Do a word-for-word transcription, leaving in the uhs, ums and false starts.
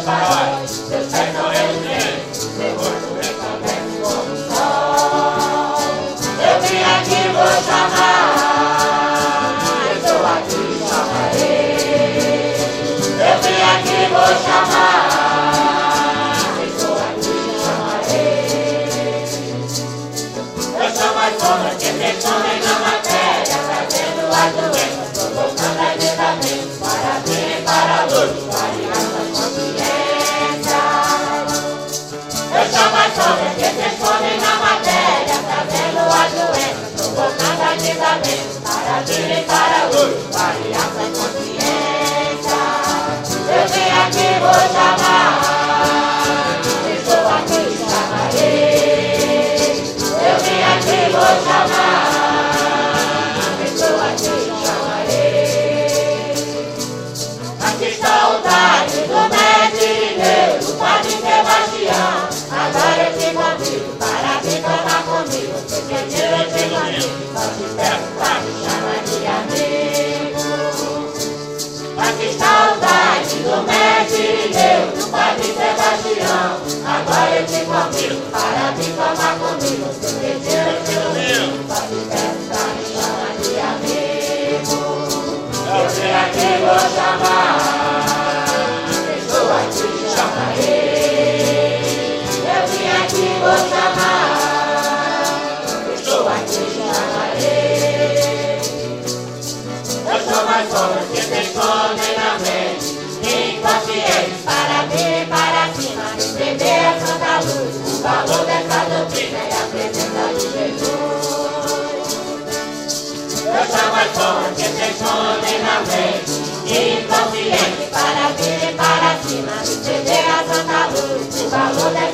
varões, seus pés não reluzientes, seu rosto resplandece como o sol. Eu vim aqui, vou chamar, eu estou aqui, chamarei. Eu vim aqui, vou chamar, eu estou aqui, chamarei. Eu sou mais sombras que se escondem na matéria, trazendo as doenças, provocando agitamento, para vir e para a luz, variar sua consciência. Eu sou mais sombras que se escondem na matéria, trazendo as doenças, provocando agitamento, para vir e para a luz, variar sua consciência. Eu vim aqui, vou chamar, estou aqui, chamarei. Eu vim aqui, vou chamar, estou aqui, chamarei. Aqui está o táxi do mestre Deus, o padre Sebastião. Agora eu te convido para vir tomar comigo, porque eu te convido, só te peço para me chamar de amigo. Aqui está o táxi do mestre Deus, o padre Sebastião. Agora eu te convido para vir tomar comigo, porque eu te convido, só te peço para me chamar de amigo. Eu vim aqui, vou chamar, estou aqui, chamarei. Eu vim aqui, vou chamar, estou aqui, chamarei. Eu sou mais sombras que se escondem na mente, inconscientes para vir para cima, entender a santa luz, o valor dessa doutrina e a presença de Jesus. Eu sou mais sombras que se escondem na mente, inconscientes para vir para cima, entender a santa luz, o valor dessa